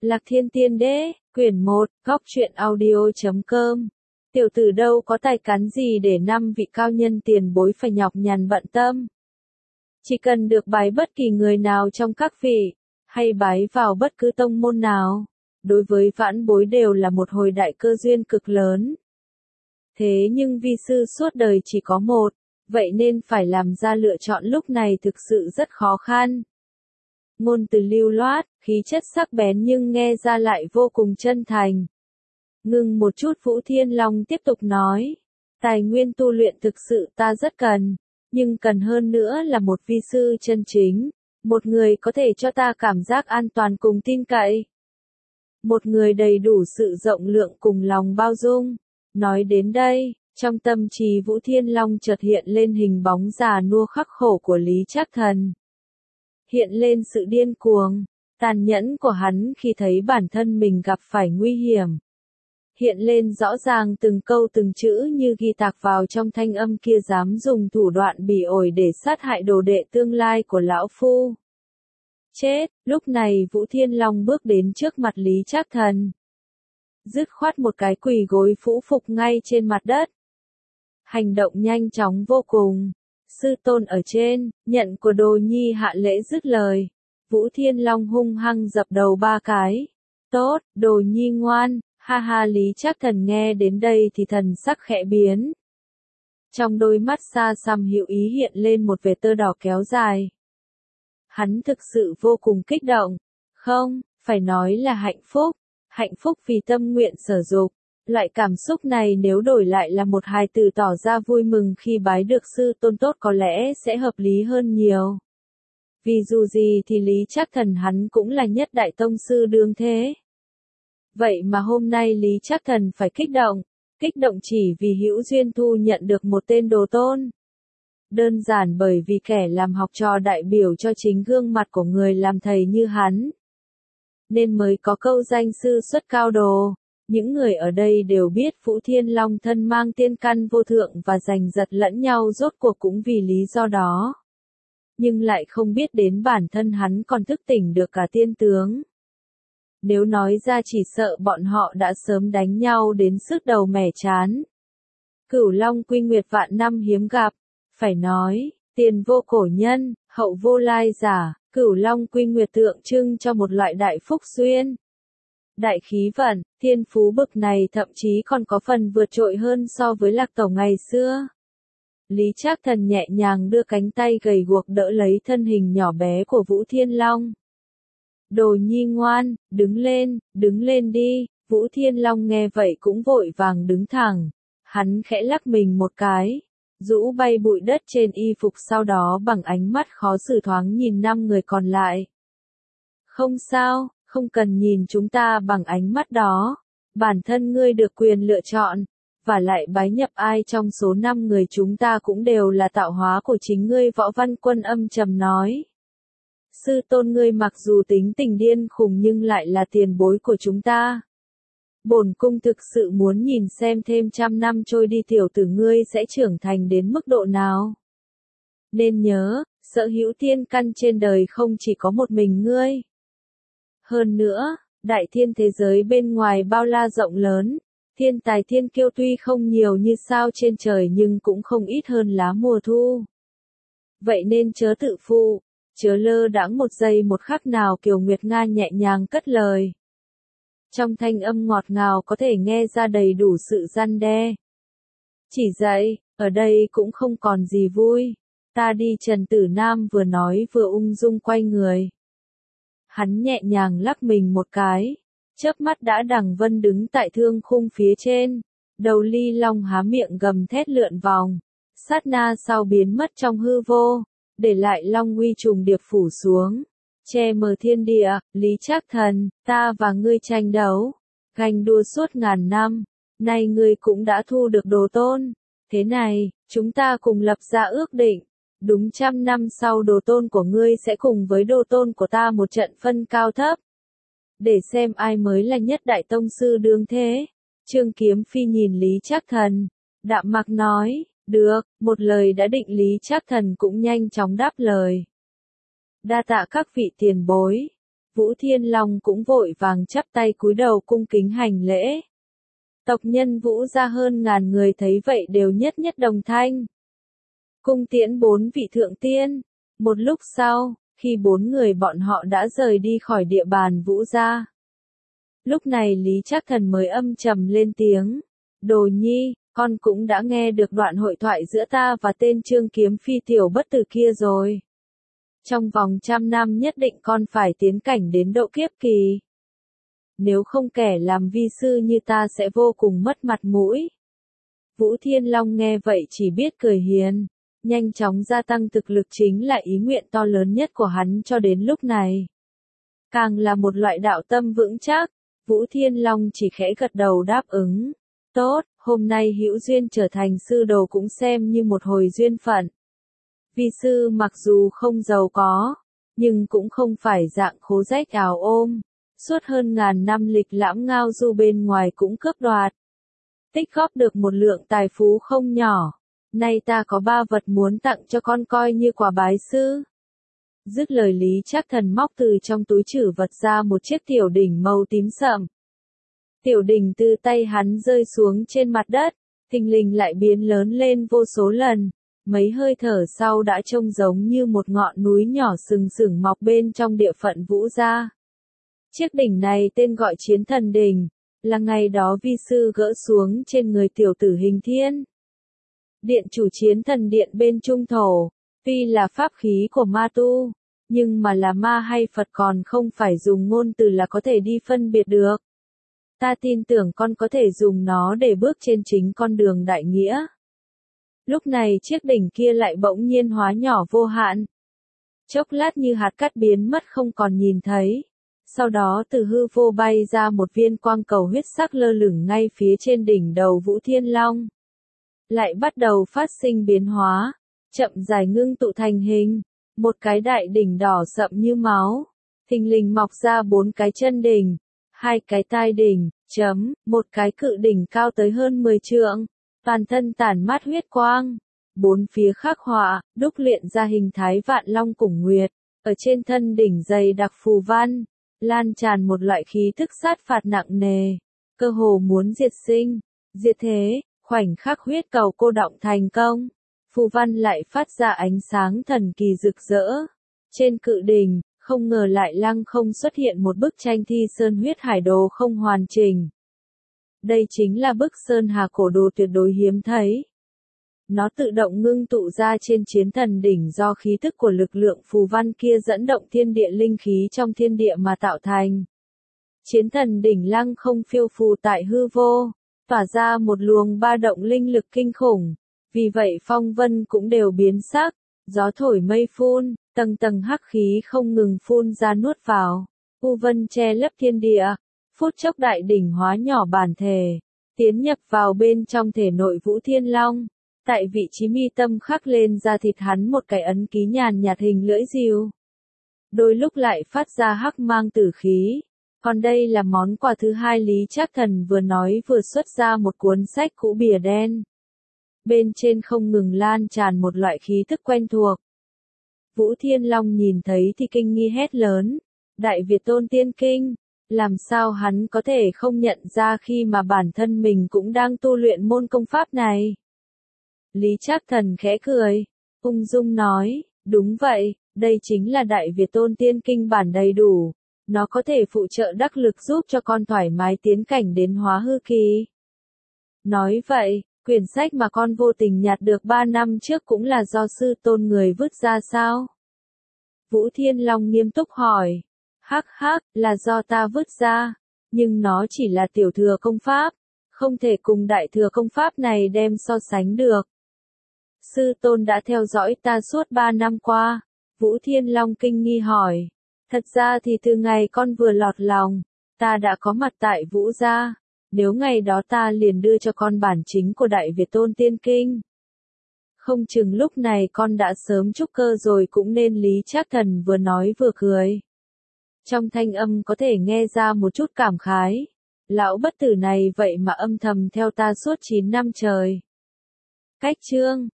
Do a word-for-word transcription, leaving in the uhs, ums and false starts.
Lạc Thiên Tiên Đế, quyển một, góc truyện audio chấm com. Tiểu tử đâu có tài cán gì để năm vị cao nhân tiền bối phải nhọc nhằn bận tâm. Chỉ cần được bái bất kỳ người nào trong các vị, hay bái vào bất cứ tông môn nào, đối với vãn bối đều là một hồi đại cơ duyên cực lớn. Thế nhưng vi sư suốt đời chỉ có một, vậy nên phải làm ra lựa chọn lúc này thực sự rất khó khăn. Ngôn từ lưu loát, khí chất sắc bén nhưng nghe ra lại vô cùng chân thành. Ngừng một chút Vũ Thiên Long tiếp tục nói, tài nguyên tu luyện thực sự ta rất cần, nhưng cần hơn nữa là một vi sư chân chính, một người có thể cho ta cảm giác an toàn cùng tin cậy. Một người đầy đủ sự rộng lượng cùng lòng bao dung. Nói đến đây, trong tâm trí Vũ Thiên Long chợt hiện lên hình bóng già nua khắc khổ của Lý Trác Thần. Hiện lên sự điên cuồng, tàn nhẫn của hắn khi thấy bản thân mình gặp phải nguy hiểm. Hiện lên rõ ràng từng câu từng chữ như ghi tạc vào trong thanh âm kia dám dùng thủ đoạn bỉ ổi để sát hại đồ đệ tương lai của lão phu. Chết, lúc này Vũ Thiên Long bước đến trước mặt Lý Trác Thần. Dứt khoát một cái quỳ gối phũ phục ngay trên mặt đất. Hành động nhanh chóng vô cùng. Sư tôn ở trên, nhận của đồ nhi hạ lễ dứt lời. Vũ Thiên Long hung hăng dập đầu ba cái. Tốt, đồ nhi ngoan, ha ha. Lý Trác Thần nghe đến đây thì thần sắc khẽ biến. Trong đôi mắt xa xăm hữu ý hiện lên một vệt tơ đỏ kéo dài. Hắn thực sự vô cùng kích động. Không, phải nói là hạnh phúc. Hạnh phúc vì tâm nguyện sở dục. Loại cảm xúc này nếu đổi lại là một hài tử tỏ ra vui mừng khi bái được sư tôn tốt có lẽ sẽ hợp lý hơn nhiều. Vì dù gì thì Lý Trác Thần hắn cũng là nhất đại tông sư đương thế. Vậy mà hôm nay Lý Trác Thần phải kích động, kích động chỉ vì hữu duyên thu nhận được một tên đồ tôn. Đơn giản bởi vì kẻ làm học trò đại biểu cho chính gương mặt của người làm thầy như hắn. Nên mới có câu danh sư xuất cao đồ. Những người ở đây đều biết Vũ Thiên Long thân mang tiên căn vô thượng và giành giật lẫn nhau rốt cuộc cũng vì lý do đó. Nhưng lại không biết đến bản thân hắn còn thức tỉnh được cả tiên tướng. Nếu nói ra chỉ sợ bọn họ đã sớm đánh nhau đến sức đầu mẻ chán. Cửu Long quy nguyệt vạn năm hiếm gặp, phải nói, tiền vô cổ nhân, hậu vô lai giả, Cửu Long quy nguyệt tượng trưng cho một loại đại phúc duyên. Đại khí vận, thiên phú bực này thậm chí còn có phần vượt trội hơn so với Lạc Tổ ngày xưa. Lý Trác Thần nhẹ nhàng đưa cánh tay gầy guộc đỡ lấy thân hình nhỏ bé của Vũ Thiên Long. Đồ nhi ngoan, đứng lên, đứng lên đi. Vũ Thiên Long nghe vậy cũng vội vàng đứng thẳng. Hắn khẽ lắc mình một cái, rũ bay bụi đất trên y phục, sau đó bằng ánh mắt khó xử thoáng nhìn năm người còn lại. Không sao. Không cần nhìn chúng ta bằng ánh mắt đó. Bản thân ngươi được quyền lựa chọn. Và lại bái nhập ai trong số năm người chúng ta cũng đều là tạo hóa của chính ngươi. Võ Văn Quân âm trầm nói. Sư tôn ngươi mặc dù tính tình điên khùng nhưng lại là tiền bối của chúng ta. Bổn cung thực sự muốn nhìn xem thêm trăm năm trôi đi tiểu tử ngươi sẽ trưởng thành đến mức độ nào. Nên nhớ, sở hữu tiên căn trên đời không chỉ có một mình ngươi. Hơn nữa, đại thiên thế giới bên ngoài bao la rộng lớn, thiên tài thiên kiêu tuy không nhiều như sao trên trời nhưng cũng không ít hơn lá mùa thu. Vậy nên chớ tự phụ, chớ lơ đãng một giây một khắc nào. Kiều Nguyệt Nga nhẹ nhàng cất lời. Trong thanh âm ngọt ngào có thể nghe ra đầy đủ sự răn đe. Chỉ dạy, ở đây cũng không còn gì vui. Ta đi. Trần Tử Nam vừa nói vừa ung dung quay người. Hắn nhẹ nhàng lắc mình một cái, chớp mắt đã đằng vân đứng tại thương khung phía trên, đầu ly long há miệng gầm thét lượn vòng, sát na sau biến mất trong hư vô, để lại long uy trùng điệp phủ xuống, che mờ thiên địa. Lý Trác Thần, ta và ngươi tranh đấu, ganh đua suốt ngàn năm, nay ngươi cũng đã thu được đồ tôn, thế này, chúng ta cùng lập ra ước định. Đúng trăm năm sau đồ tôn của ngươi sẽ cùng với đồ tôn của ta một trận phân cao thấp. Để xem ai mới là nhất đại tông sư đương thế. Trương Kiếm Phi nhìn Lý Trác Thần, đạm mạc nói, được, một lời đã định. Lý Trác Thần cũng nhanh chóng đáp lời. Đa tạ các vị tiền bối. Vũ Thiên Long cũng vội vàng chắp tay cúi đầu cung kính hành lễ. Tộc nhân Vũ gia hơn ngàn người thấy vậy đều nhất nhất đồng thanh. Cung tiễn bốn vị thượng tiên. Một lúc sau, khi bốn người bọn họ đã rời đi khỏi địa bàn Vũ gia. Lúc này Lý Trác Thần mới âm trầm lên tiếng. Đồ nhi, con cũng đã nghe được đoạn hội thoại giữa ta và tên Trương Kiếm Phi tiểu bất tử kia rồi. Trong vòng trăm năm nhất định con phải tiến cảnh đến độ kiếp kỳ. Nếu không kẻ làm vi sư như ta sẽ vô cùng mất mặt mũi. Vũ Thiên Long nghe vậy chỉ biết cười hiền. Nhanh chóng gia tăng thực lực chính là ý nguyện to lớn nhất của hắn cho đến lúc này. Càng là một loại đạo tâm vững chắc, Vũ Thiên Long chỉ khẽ gật đầu đáp ứng. Tốt, hôm nay hữu duyên trở thành sư đồ cũng xem như một hồi duyên phận. Vi sư mặc dù không giàu có, nhưng cũng không phải dạng khố rách áo ôm. Suốt hơn ngàn năm lịch lãm ngao du bên ngoài cũng cướp đoạt. Tích góp được một lượng tài phú không nhỏ. Nay ta có ba vật muốn tặng cho con coi như quà bái sư. Dứt lời Lý Trác Thần móc từ trong túi trữ vật ra một chiếc tiểu đỉnh màu tím sậm. Tiểu đỉnh từ tay hắn rơi xuống trên mặt đất, thình lình lại biến lớn lên vô số lần. Mấy hơi thở sau đã trông giống như một ngọn núi nhỏ sừng sững mọc bên trong địa phận Vũ gia. Chiếc đỉnh này tên gọi Chiến Thần Đỉnh, là ngày đó vi sư gỡ xuống trên người tiểu tử Hình Thiên. Điện chủ Chiến Thần Điện bên Trung Thổ, tuy là pháp khí của ma tu, nhưng mà là ma hay Phật còn không phải dùng ngôn từ là có thể đi phân biệt được. Ta tin tưởng con có thể dùng nó để bước trên chính con đường đại nghĩa. Lúc này chiếc đỉnh kia lại bỗng nhiên hóa nhỏ vô hạn. Chốc lát như hạt cát biến mất không còn nhìn thấy. Sau đó từ hư vô bay ra một viên quang cầu huyết sắc lơ lửng ngay phía trên đỉnh đầu Vũ Thiên Long. Lại bắt đầu phát sinh biến hóa, chậm dài ngưng tụ thành hình, một cái đại đỉnh đỏ sậm như máu, thình lình mọc ra bốn cái chân đỉnh, hai cái tai đỉnh, chấm, một cái cự đỉnh cao tới hơn mười trượng, toàn thân tản mát huyết quang, bốn phía khắc họa, đúc luyện ra hình thái vạn long cùng nguyệt, ở trên thân đỉnh dày đặc phù văn, lan tràn một loại khí tức sát phạt nặng nề, cơ hồ muốn diệt sinh, diệt thế. Khoảnh khắc huyết cầu cô động thành công, phù văn lại phát ra ánh sáng thần kỳ rực rỡ. Trên cự đỉnh, không ngờ lại lăng không xuất hiện một bức tranh thi sơn huyết hải đồ không hoàn chỉnh. Đây chính là bức sơn hà cổ đồ tuyệt đối hiếm thấy. Nó tự động ngưng tụ ra trên Chiến Thần Đỉnh do khí tức của lực lượng phù văn kia dẫn động thiên địa linh khí trong thiên địa mà tạo thành. Chiến Thần Đỉnh lăng không phiêu phù tại hư vô, tỏa ra một luồng ba động linh lực kinh khủng, vì vậy phong vân cũng đều biến sắc, gió thổi mây phun, tầng tầng hắc khí không ngừng phun ra nuốt vào, u vân che lấp thiên địa, phút chốc đại đỉnh hóa nhỏ bản thể, tiến nhập vào bên trong thể nội Vũ Thiên Long, tại vị trí mi tâm khắc lên da thịt hắn một cái ấn ký nhàn nhạt hình lưỡi diều, đôi lúc lại phát ra hắc mang tử khí. Còn đây là món quà thứ hai Lý Trác Thần vừa nói vừa xuất ra một cuốn sách cũ bìa đen. Bên trên không ngừng lan tràn một loại khí tức quen thuộc. Vũ Thiên Long nhìn thấy thì kinh nghi hét lớn. Đại Việt Tôn Tiên Kinh, làm sao hắn có thể không nhận ra khi mà bản thân mình cũng đang tu luyện môn công pháp này. Lý Trác Thần khẽ cười, ung dung nói, đúng vậy, đây chính là Đại Việt Tôn Tiên Kinh bản đầy đủ. Nó có thể phụ trợ đắc lực giúp cho con thoải mái tiến cảnh đến hóa hư kỳ. Nói vậy, quyển sách mà con vô tình nhặt được ba năm trước cũng là do sư tôn người vứt ra sao? Vũ Thiên Long nghiêm túc hỏi. Hắc hắc, là do ta vứt ra, nhưng nó chỉ là tiểu thừa công pháp, không thể cùng đại thừa công pháp này đem so sánh được. Sư tôn đã theo dõi ta suốt ba năm qua, Vũ Thiên Long kinh nghi hỏi. Thật ra thì từ ngày con vừa lọt lòng, ta đã có mặt tại Vũ gia, nếu ngày đó ta liền đưa cho con bản chính của Đại Việt Tôn Tiên Kinh. Không chừng lúc này con đã sớm trúc cơ rồi cũng nên. Lý Trác Thần vừa nói vừa cười. Trong thanh âm có thể nghe ra một chút cảm khái. Lão bất tử này vậy mà âm thầm theo ta suốt chín năm trời. Cách chương